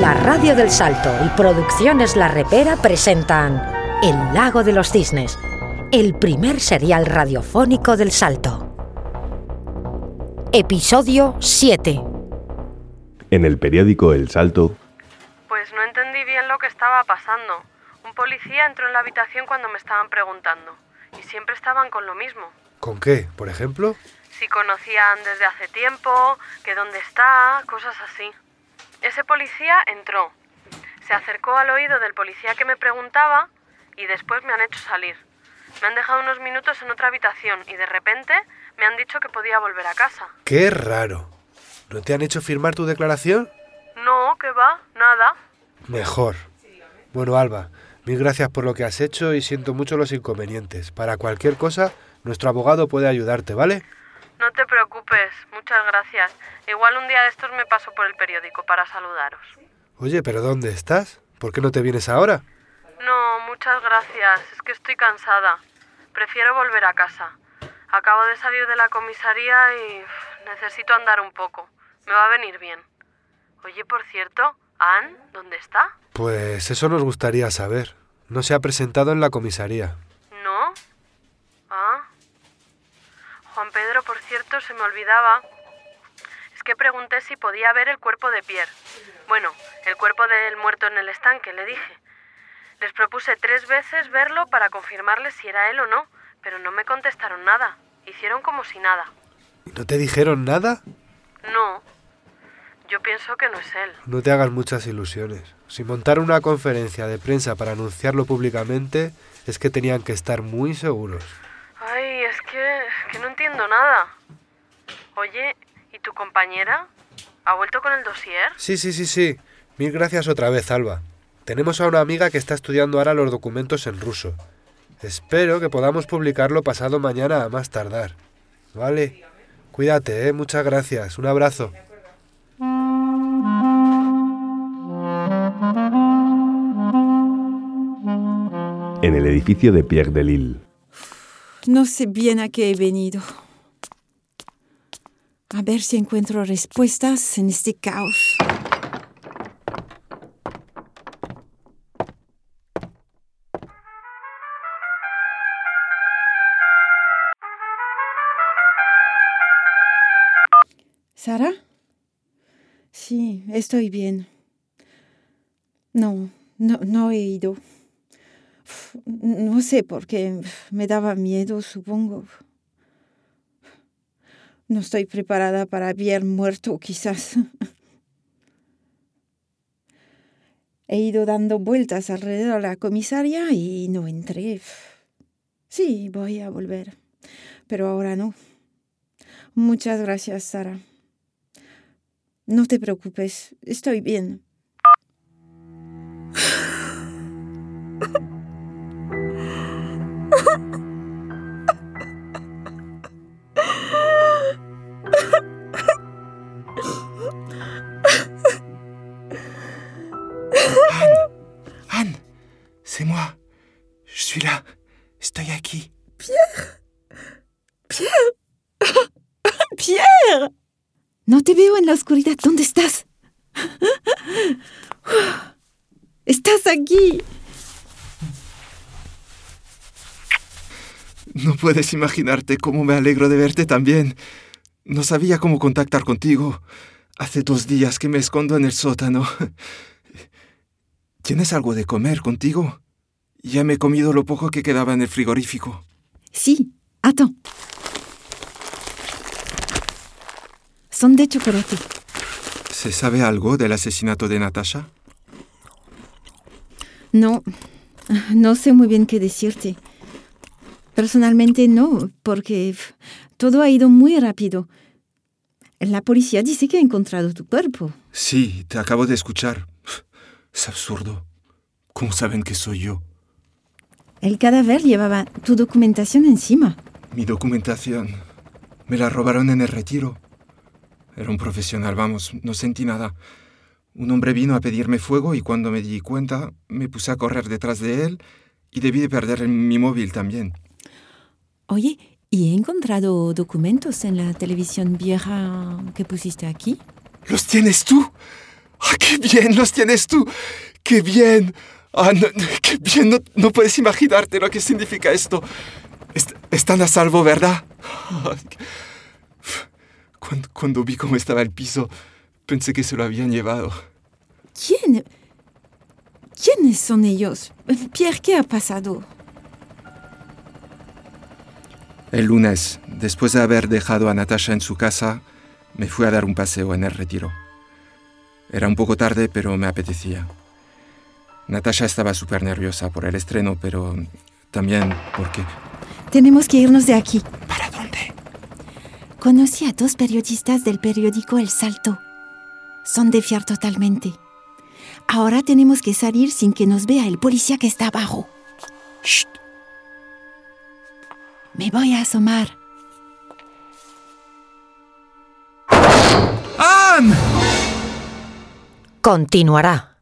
La Radio del Salto y Producciones La Repera presentan El Lago de los Cisnes, el primer serial radiofónico del Salto. Episodio 7. En el periódico El Salto. Pues no entendí bien lo que estaba pasando. Un policía entró en la habitación cuando me estaban preguntando. Y siempre estaban con lo mismo. ¿Con qué, por ejemplo? Si conocían desde hace tiempo, que dónde está, cosas así. Ese policía entró. Se acercó al oído del policía que me preguntaba y después me han hecho salir. Me han dejado unos minutos en otra habitación y de repente me han dicho que podía volver a casa. ¡Qué raro! ¿No te han hecho firmar tu declaración? No, ¿qué va? Nada. Mejor. Bueno, Alba, mil gracias por lo que has hecho y siento mucho los inconvenientes. Para cualquier cosa, nuestro abogado puede ayudarte, ¿vale? No te preocupes, muchas gracias. Igual un día de estos me paso por el periódico para saludaros. Oye, ¿pero dónde estás? ¿Por qué no te vienes ahora? No, muchas gracias. Es que estoy cansada. Prefiero volver a casa. Acabo de salir de la comisaría y necesito andar un poco. Me va a venir bien. Oye, por cierto, Ann, ¿dónde está? Pues eso nos gustaría saber. No se ha presentado en la comisaría. ¿No? Ah. Juan Pedro, por cierto, se me olvidaba. Es que pregunté si podía ver el cuerpo de Pierre. Bueno, el cuerpo del muerto en el estanque, le dije. Les propuse 3 veces verlo para confirmarles si era él o no, pero no me contestaron nada. Hicieron como si nada. ¿Y no te dijeron nada? No. Yo pienso que no es él. No te hagas muchas ilusiones. Si montaron una conferencia de prensa para anunciarlo públicamente, es que tenían que estar muy seguros. Ay, es que no entiendo nada. Oye, ¿y tu compañera? ¿Ha vuelto con el dossier? Sí. Mil gracias otra vez, Alba. Tenemos a una amiga que está estudiando ahora los documentos en ruso. Espero que podamos publicarlo pasado mañana a más tardar. Vale. Cuídate, muchas gracias. Un abrazo. En el edificio de Pierre Delisle. No sé bien a qué he venido. A ver si encuentro respuestas en este caos. ¿Sara? Sí, estoy bien. No he ido. No sé por qué. Me daba miedo, supongo. No estoy preparada para haber muerto, quizás. He ido dando vueltas alrededor de la comisaría y no entré. Sí, voy a volver. Pero ahora no. Muchas gracias, Sara. No te preocupes, estoy bien. Anne, c'est moi. Je suis là. Estoy aquí. ¡Pierre! No te veo en la oscuridad. ¿Dónde estás? ¡Estás aquí! No puedes imaginarte cómo me alegro de verte también. No sabía cómo contactar contigo. Hace 2 días que me escondo en el sótano. ¿Tienes algo de comer contigo? Ya me he comido lo poco que quedaba en el frigorífico. Sí, attends. Son de chocolate. ¿Se sabe algo del asesinato de Natasha? No sé muy bien qué decirte. Personalmente no, porque todo ha ido muy rápido. La policía dice que ha encontrado tu cuerpo. Sí, te acabo de escuchar. Es absurdo. ¿Cómo saben que soy yo? El cadáver llevaba tu documentación encima. Mi documentación. Me la robaron en el retiro. Era un profesional, vamos, no sentí nada. Un hombre vino a pedirme fuego y cuando me di cuenta me puse a correr detrás de él y debí de perder mi móvil también. Oye, ¿y he encontrado documentos en la televisión vieja que pusiste aquí? ¿Los tienes tú? ¡Ah, ¡Qué bien los tienes tú! ¡Qué bien! Ah, no, ¡qué bien! No puedes imaginarte lo que significa esto. Están a salvo, ¿verdad? Cuando vi cómo estaba el piso, pensé que se lo habían llevado. ¿Quiénes son ellos? Pierre, ¿qué ha pasado? El lunes, después de haber dejado a Natasha en su casa, me fui a dar un paseo en el Retiro. Era un poco tarde, pero me apetecía. Natasha estaba súper nerviosa por el estreno, pero también porque... Tenemos que irnos de aquí. ¿Para dónde? Conocí a 2 periodistas del periódico El Salto. Son de fiar totalmente. Ahora tenemos que salir sin que nos vea el policía que está abajo. ¡Shh! Me voy a asomar. ¡Anne! Continuará.